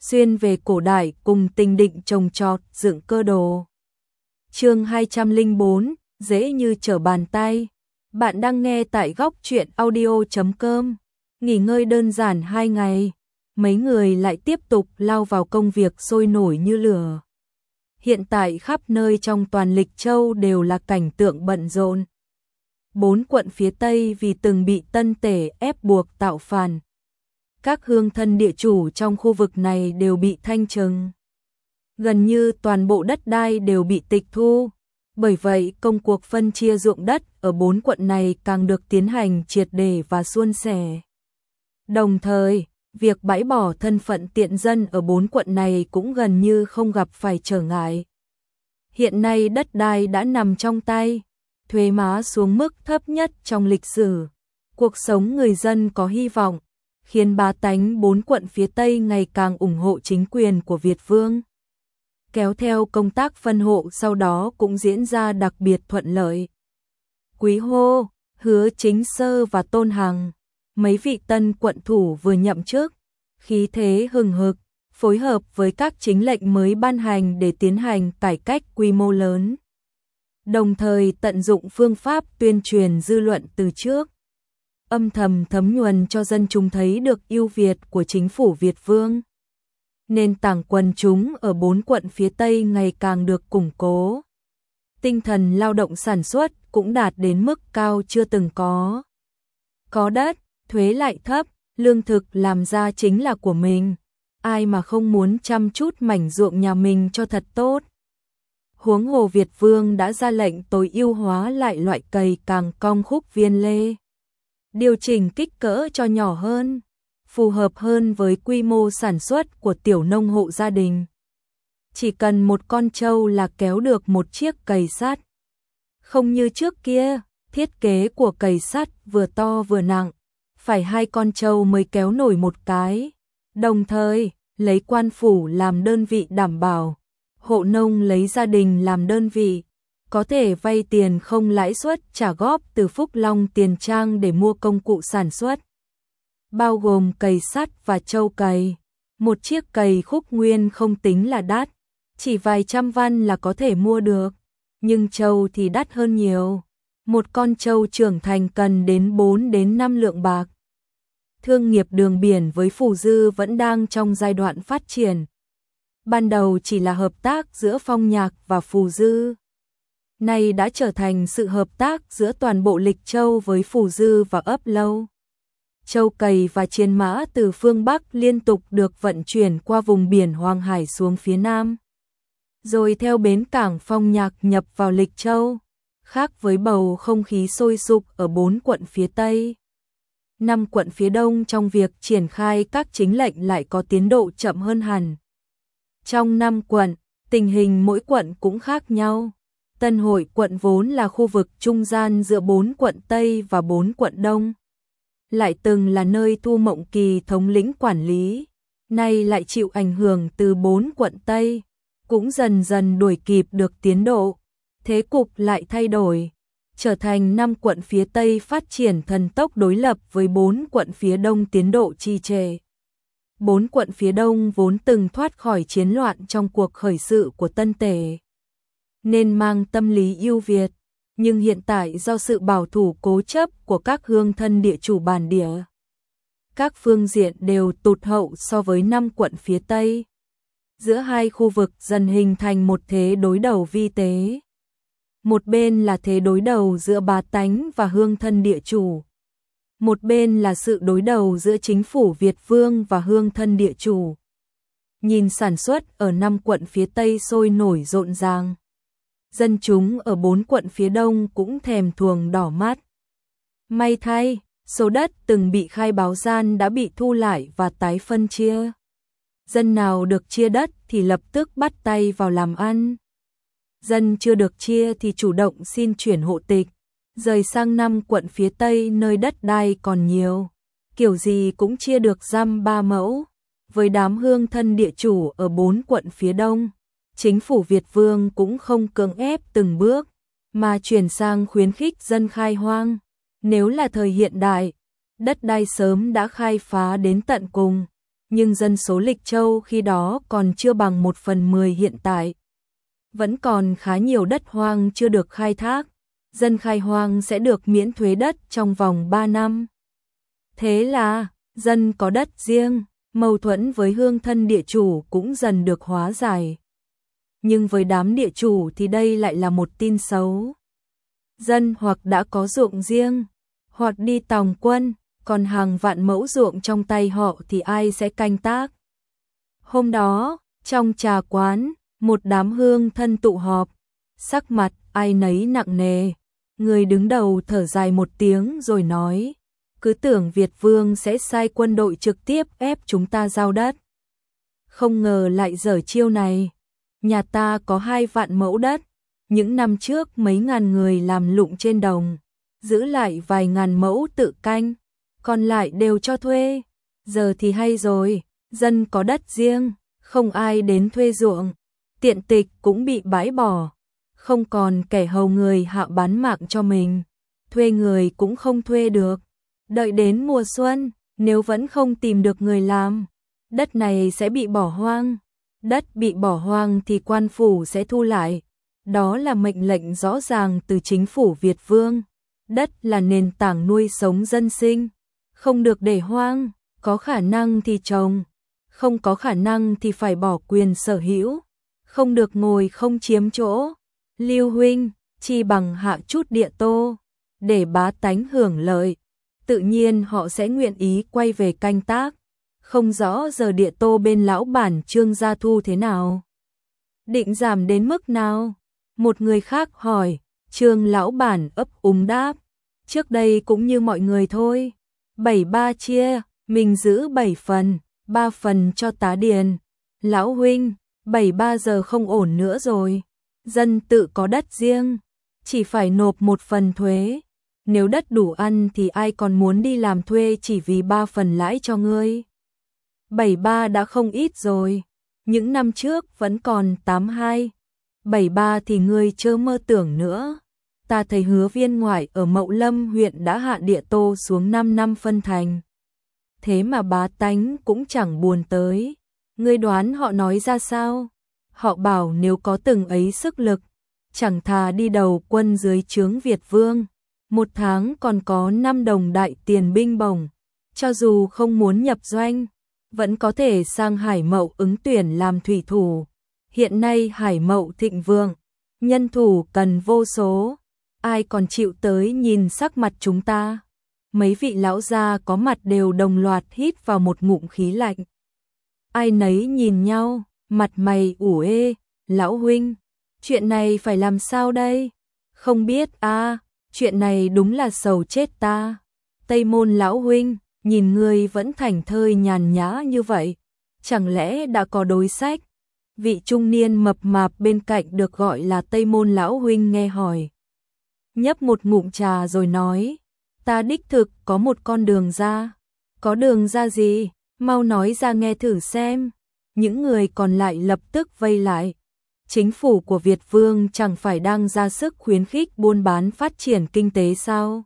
xuyên về cổ đại cùng tình định trồng trọt, dựng cơ đồ. Chương 204, dễ như trở bàn tay. Bạn đang nghe tại góc truyện audio.com. Nghỉ ngơi đơn giản 2 ngày, mấy người lại tiếp tục lao vào công việc sôi nổi như lửa. Hiện tại khắp nơi trong toàn Lịch Châu đều là cảnh tượng bận rộn. 4 quận phía Tây vì từng bị Tân Tể ép buộc tạo phản. Các hương thân địa chủ trong khu vực này đều bị thanh trừng. Gần như toàn bộ đất đai đều bị tịch thu. Bởi vậy công cuộc phân chia ruộng đất ở 4 quận này càng được tiến hành triệt để và suôn sẻ. Đồng thời, việc bãi bỏ thân phận tiện dân ở 4 quận này cũng gần như không gặp phải trở ngại. Hiện nay đất đai đã nằm trong tay, thuế má xuống mức thấp nhất trong lịch sử. Cuộc sống người dân có hy vọng, khiến bá tánh 4 quận phía Tây ngày càng ủng hộ chính quyền của Việt Vương. Kéo theo công tác phân hộ sau đó cũng diễn ra đặc biệt thuận lợi. Quý Hô, Hứa Chính Sơ và Tôn Hằng, mấy vị tân quận thủ vừa nhậm chức, khí thế hừng hực, phối hợp với các chính lệnh mới ban hành để tiến hành cải cách quy mô lớn. Đồng thời tận dụng phương pháp tuyên truyền dư luận từ trước, âm thầm thấm nhuần cho dân chúng thấy được ưu việt của chính phủ Việt Vương. Nền tảng quần chúng ở 4 quận phía Tây ngày càng được củng cố. Tinh thần lao động sản xuất cũng đạt đến mức cao chưa từng có. Có đất, thuế lại thấp, lương thực làm ra chính là của mình. Ai mà không muốn chăm chút mảnh ruộng nhà mình cho thật tốt. Huống hồ Việt Vương đã ra lệnh tối ưu hóa lại loại cày càng cong khúc viên lê. Điều chỉnh kích cỡ cho nhỏ hơn, phù hợp hơn với quy mô sản xuất của tiểu nông hộ gia đình. Chỉ cần một con trâu là kéo được một chiếc cày sắt. Không như trước kia, thiết kế của cày sắt vừa to vừa nặng, phải 2 con trâu mới kéo nổi một cái. Đồng thời, lấy quan phủ làm đơn vị đảm bảo, hộ nông lấy gia đình làm đơn vị, có thể vay tiền không lãi suất trả góp từ Phúc Long Tiền Trang để mua công cụ sản xuất. Bao gồm cày sắt và trâu cày. Một chiếc cày khúc nguyên không tính là đắt, chỉ vài trăm văn là có thể mua được, nhưng trâu thì đắt hơn nhiều. Một con trâu trưởng thành cần đến 4 đến 5 lượng bạc. Thương nghiệp đường biển với Phù Dư vẫn đang trong giai đoạn phát triển. Ban đầu chỉ là hợp tác giữa Phong Nhạc và Phù Dư. Nay đã trở thành sự hợp tác giữa toàn bộ Lịch Châu với Phù Dư và Ấp Lâu. Trâu cày và chiến mã từ phương Bắc liên tục được vận chuyển qua vùng biển Hoàng Hải xuống phía Nam, rồi theo bến cảng Phong Nhạc nhập vào Lịch Châu, khác với bầu không khí sôi sục ở 4 quận phía Tây. 5 quận phía Đông trong việc triển khai các chính lệnh lại có tiến độ chậm hơn hẳn. Trong 5 quận, tình hình mỗi quận cũng khác nhau. Tân Hội quận vốn là khu vực trung gian giữa 4 quận Tây và 4 quận Đông, lại từng là nơi Thu Mộng Kỳ thống lĩnh quản lý, nay lại chịu ảnh hưởng từ 4 quận Tây, cũng dần dần đuổi kịp được tiến độ, thế cục lại thay đổi, trở thành 5 quận phía Tây phát triển thần tốc đối lập với 4 quận phía Đông tiến độ trì trệ. 4 quận phía Đông vốn từng thoát khỏi chiến loạn trong cuộc khởi sự của Tân Tể, nên mang tâm lý ưu việt, nhưng hiện tại do sự bảo thủ cố chấp của các hương thân địa chủ bản địa, các phương diện đều tụt hậu so với 5 quận phía Tây. Giữa hai khu vực dần hình thành một thế đối đầu vi tế. Một bên là thế đối đầu giữa bá tánh và hương thân địa chủ. Một bên là sự đối đầu giữa chính phủ Việt Vương và hương thân địa chủ. Nhìn sản xuất ở 5 quận phía Tây sôi nổi rộn ràng. Dân chúng ở 4 quận phía Đông cũng thèm thuồng đỏ mắt. May thay, số đất từng bị khai báo gian đã bị thu lại và tái phân chia. Dân nào được chia đất thì lập tức bắt tay vào làm ăn. Dân chưa được chia thì chủ động xin chuyển hộ tịch, rời sang 5 quận phía Tây nơi đất đai còn nhiều. Kiểu gì cũng chia được dăm 3 mẫu. Với đám hương thân địa chủ ở 4 quận phía Đông, chính phủ Việt Vương cũng không cưỡng ép từng bước, mà chuyển sang khuyến khích dân khai hoang. Nếu là thời hiện đại, đất đai sớm đã khai phá đến tận cùng, nhưng dân số Lịch Châu khi đó còn chưa bằng 1/10 hiện tại. Vẫn còn khá nhiều đất hoang chưa được khai thác, dân khai hoang sẽ được miễn thuế đất trong vòng 3 năm. Thế là, dân có đất riêng, mâu thuẫn với hương thân địa chủ cũng dần được hóa giải. Nhưng với đám địa chủ thì đây lại là một tin xấu. Dân hoặc đã có ruộng riêng, hoặc đi tòng quân, còn hàng vạn mẫu ruộng trong tay họ thì ai sẽ canh tác. Hôm đó, trong trà quán, một đám hương thân tụ họp, sắc mặt ai nấy nặng nề. Người đứng đầu thở dài một tiếng rồi nói, cứ tưởng Việt Vương sẽ sai quân đội trực tiếp ép chúng ta giao đất. Không ngờ lại dở chiêu này. Nhà ta có 2 vạn mẫu đất, những năm trước mấy ngàn người làm lụng trên đồng, giữ lại vài ngàn mẫu tự canh, còn lại đều cho thuê. Giờ thì hay rồi, dân có đất riêng, không ai đến thuê ruộng, tiện tịch cũng bị bãi bỏ, không còn kẻ hầu người hạ bán mạng cho mình, thuê người cũng không thuê được. Đợi đến mùa xuân, nếu vẫn không tìm được người làm, đất này sẽ bị bỏ hoang. Đất bị bỏ hoang thì quan phủ sẽ thu lại. Đó là mệnh lệnh rõ ràng từ chính phủ Việt Vương. Đất là nền tảng nuôi sống dân sinh, không được để hoang, có khả năng thì trồng, không có khả năng thì phải bỏ quyền sở hữu, không được ngồi không chiếm chỗ. Lưu huynh, chi bằng hạ chút địa tô, để bá tánh hưởng lợi, tự nhiên họ sẽ nguyện ý quay về canh tác. Không rõ giờ địa tô bên lão bản Trương gia thu thế nào? Định giảm đến mức nào? Một người khác hỏi. Trương lão bản ấp úng đáp, trước đây cũng như mọi người thôi, 7/3 chia, mình giữ 7 phần, 3 phần cho tá điền. Lão huynh, 7/3 giờ không ổn nữa rồi, dân tự có đất riêng, chỉ phải nộp 1 phần thuế. Nếu đất đủ ăn thì ai còn muốn đi làm thuê chỉ vì 3 phần lãi cho ngươi. 7/3 đã không ít rồi, những năm trước vẫn còn 8/2, 7/3 thì ngươi chớ mơ tưởng nữa. Ta thấy Hứa Viên ngoại ở Mậu Lâm huyện đã hạ địa tô xuống 5 năm phân thành. Thế mà bá tánh cũng chẳng buồn tới. Ngươi đoán họ nói ra sao? Họ bảo nếu có từng ấy sức lực, chẳng thà đi đầu quân dưới trướng Việt Vương, 1 tháng còn có 5 đồng đại tiền binh bổng, cho dù không muốn nhập doanh, vẫn có thể sang Hải Mậu ứng tuyển làm thủy thủ. Hiện nay Hải Mậu thịnh vượng, nhân thủ cần vô số, ai còn chịu tới nhìn sắc mặt chúng ta? Mấy vị lão gia có mặt đều đồng loạt hít vào một ngụm khí lạnh. Ai nấy nhìn nhau, mặt mày ủ ê. Lão huynh, chuyện này phải làm sao đây? Không biết à, chuyện này đúng là sầu chết ta. Tây Môn lão huynh, nhìn ngươi vẫn thảnh thơi nhàn nhã như vậy, chẳng lẽ đã có đối sách? Vị trung niên mập mạp bên cạnh được gọi là Tây Môn lão huynh nghe hỏi, nhấp một ngụm trà rồi nói, ta đích thực có một con đường ra. Có đường ra gì? Mau nói ra nghe thử xem. Những người còn lại lập tức vây lại. Chính phủ của Việt Vương chẳng phải đang ra sức khuyến khích buôn bán phát triển kinh tế sao?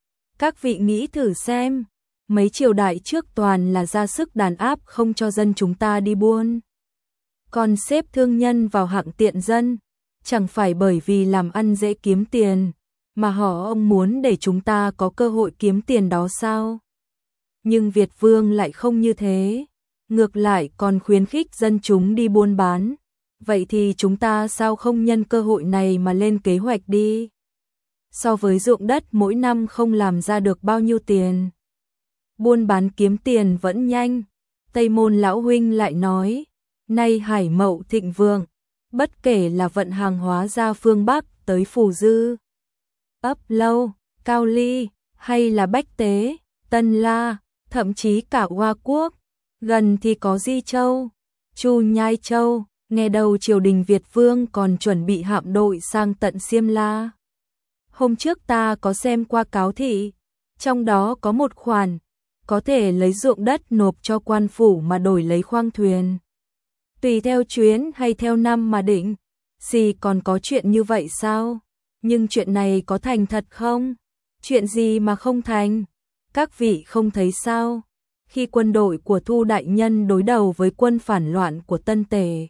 Các vị nghĩ thử xem, mấy triều đại trước toàn là ra sức đàn áp không cho dân chúng ta đi buôn. Còn xếp thương nhân vào hạng tiện dân, chẳng phải bởi vì làm ăn dễ kiếm tiền, mà ông muốn để chúng ta có cơ hội kiếm tiền đó sao? Nhưng Việt Vương lại không như thế, ngược lại còn khuyến khích dân chúng đi buôn bán. Vậy thì chúng ta sao không nhân cơ hội này mà lên kế hoạch đi? So với ruộng đất mỗi năm không làm ra được bao nhiêu tiền, buôn bán kiếm tiền vẫn nhanh. Tây Môn lão huynh lại nói, nay Hải Mậu thịnh vượng, bất kể là vận hàng hóa ra phương Bắc tới Phù Dư, Ấp Lâu, Cao Ly, hay là Bách Tế, Tân La, thậm chí cả Hoa Quốc, gần thì có Di Châu, Chu Nhai Châu, nghe đầu triều đình Việt Vương còn chuẩn bị hạm đội sang tận Xiêm La. Hôm trước ta có xem qua cáo thị, trong đó có một khoản, có thể lấy ruộng đất nộp cho quan phủ mà đổi lấy khoang thuyền. Tùy theo chuyến hay theo năm mà định, gì còn có chuyện như vậy sao? Nhưng chuyện này có thành thật không? Chuyện gì mà không thành? Các vị không thấy sao? khi quân đội của Thu đại nhân đối đầu với quân phản loạn của Tân Tề.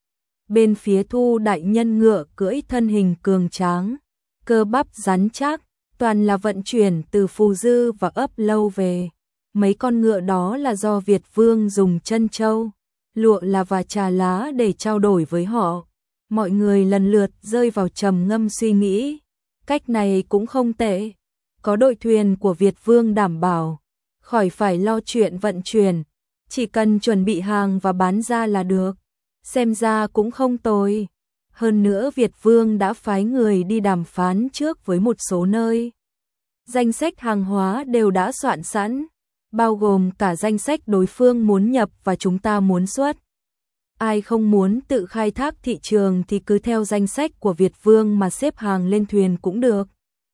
Bên phía Thu đại nhân ngựa cưỡi thân hình cường tráng, cơ bắp rắn chắc, toàn là vận chuyển từ Phù Dư và Ấp Lâu về. Mấy con ngựa đó là do Việt Vương dùng chân châu, lụa là và trà lá để trao đổi với họ. Mọi người lần lượt rơi vào trầm ngâm suy nghĩ. Cách này cũng không tệ. Có đội thuyền của Việt Vương đảm bảo, khỏi phải lo chuyện vận chuyển, chỉ cần chuẩn bị hàng và bán ra là được. Xem ra cũng không tồi. Hơn nữa Việt Vương đã phái người đi đàm phán trước với một số nơi. Danh sách hàng hóa đều đã soạn sẵn, bao gồm cả danh sách đối phương muốn nhập và chúng ta muốn xuất. Ai không muốn tự khai thác thị trường thì cứ theo danh sách của Việt Vương mà xếp hàng lên thuyền cũng được.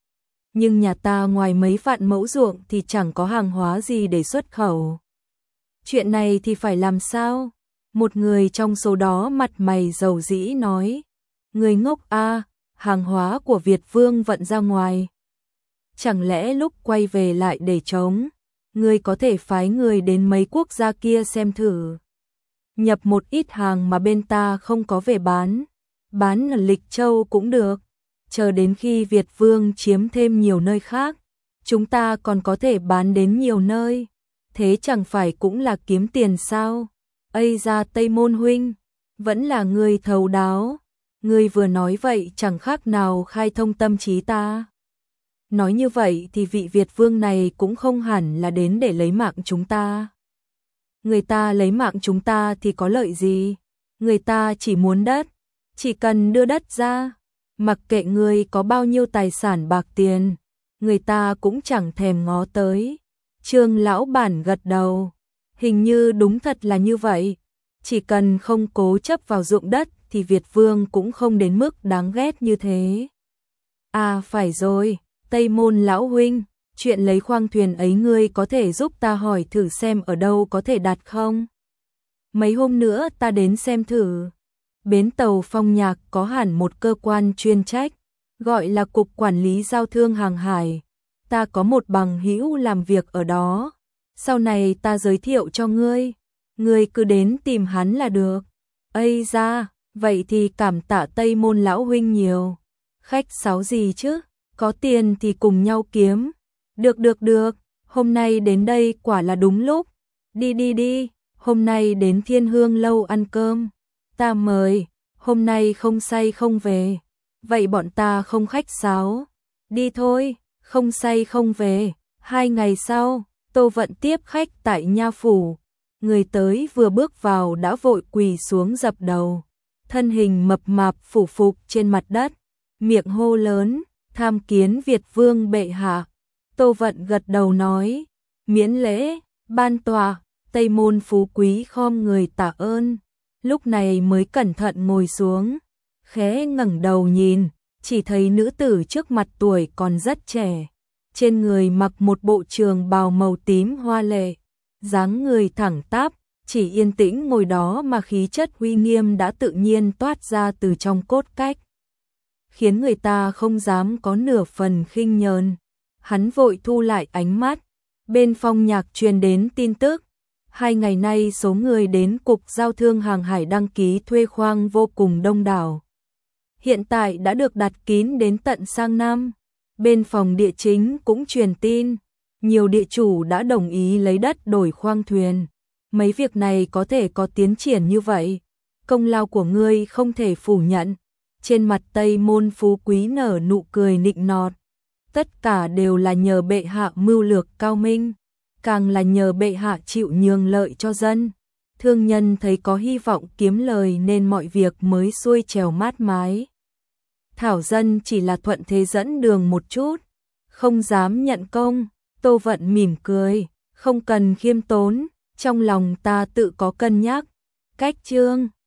Nhưng nhà ta ngoài mấy vạn mẫu ruộng thì chẳng có hàng hóa gì để xuất khẩu. Chuyện này thì phải làm sao? Một người trong số đó mặt mày dầu dĩ nói. Người ngốc a, hàng hóa của Việt Vương vận ra ngoài. Chẳng lẽ lúc quay về lại để trống? Người có thể phái người đến mấy quốc gia kia xem thử. Nhập một ít hàng mà bên ta không có về bán ở Lịch Châu cũng được. Chờ đến khi Việt Vương chiếm thêm nhiều nơi khác, chúng ta còn có thể bán đến nhiều nơi. Thế chẳng phải cũng là kiếm tiền sao? Ây ra Tây Môn huynh, vẫn là người thấu đáo. Người vừa nói vậy chẳng khác nào khai thông tâm trí ta. Nói như vậy thì vị Việt Vương này cũng không hẳn là đến để lấy mạng chúng ta. Người ta lấy mạng chúng ta thì có lợi gì? Người ta chỉ muốn đất, chỉ cần đưa đất ra, mặc kệ người có bao nhiêu tài sản bạc tiền, người ta cũng chẳng thèm ngó tới. Trương lão bản gật đầu, hình như đúng thật là như vậy. Chỉ cần không cố chấp vào ruộng đất thì Việt Vương cũng không đến mức đáng ghét như thế. À phải rồi, Tây Môn lão huynh, chuyện lấy khoang thuyền ấy ngươi có thể giúp ta hỏi thử xem ở đâu có thể đặt không? Mấy hôm nữa ta đến xem thử. Bến tàu Phong Nhạc có hẳn một cơ quan chuyên trách, gọi là Cục Quản lý Giao thương Hàng hải. Ta có một bằng hữu làm việc ở đó. Sau này ta giới thiệu cho ngươi. Ngươi cứ đến tìm hắn là được. Ây da, vậy thì cảm tạ Tây Môn lão huynh nhiều. Khách sáo gì chứ? Có tiền thì cùng nhau kiếm. Được, hôm nay đến đây quả là đúng lúc. Đi, hôm nay đến Thiên Hương lâu ăn cơm. Ta mời, hôm nay không say không về. Vậy bọn ta không khách sáo. Đi thôi, không say không về. 2 ngày sau, Tô Vận tiếp khách tại nha phủ. Người tới vừa bước vào đã vội quỳ xuống dập đầu. Thân hình mập mạp phủ phục trên mặt đất, miệng hô lớn, tham kiến Việt Vương bệ hạ. Tô Vận gật đầu nói, miễn lễ, ban tòa. Tây Môn phú quý khom người tạ ơn, lúc này mới cẩn thận ngồi xuống, khẽ ngẩng đầu nhìn, chỉ thấy nữ tử trước mặt tuổi còn rất trẻ, trên người mặc một bộ trường bào màu tím hoa lệ, dáng người thẳng tắp, chỉ yên tĩnh ngồi đó mà khí chất uy nghiêm đã tự nhiên toát ra từ trong cốt cách, khiến người ta không dám có nửa phần khinh nhờn. Hắn vội thu lại ánh mắt, bên Phong Nhạc truyền đến tin tức. 2 ngày nay số người đến Cục Giao thương Hàng hải đăng ký thuê khoang vô cùng đông đảo. Hiện tại đã được đặt kín đến tận sang năm. Bên phòng địa chính cũng truyền tin, nhiều địa chủ đã đồng ý lấy đất đổi khoang thuyền. Mấy việc này có thể có tiến triển như vậy, công lao của ngươi không thể phủ nhận. Trên mặt Tây Môn phú quý nở nụ cười nịnh nọt. Tất cả đều là nhờ bệ hạ mưu lược cao minh, càng là nhờ bệ hạ chịu nhường lợi cho dân. Thương nhân thấy có hy vọng kiếm lời nên mọi việc mới xuôi trèo mát mái. Thảo dân chỉ là thuận thế dẫn đường một chút, không dám nhận công. Tô Vận mỉm cười, không cần khiêm tốn, trong lòng ta tự có cân nhắc. Cách chương